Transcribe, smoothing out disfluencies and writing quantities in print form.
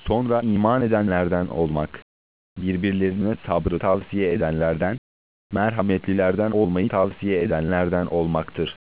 Sonra iman edenlerden olmak, birbirlerine sabrı tavsiye edenlerden, merhametlilerden olmayı tavsiye edenlerden olmaktır.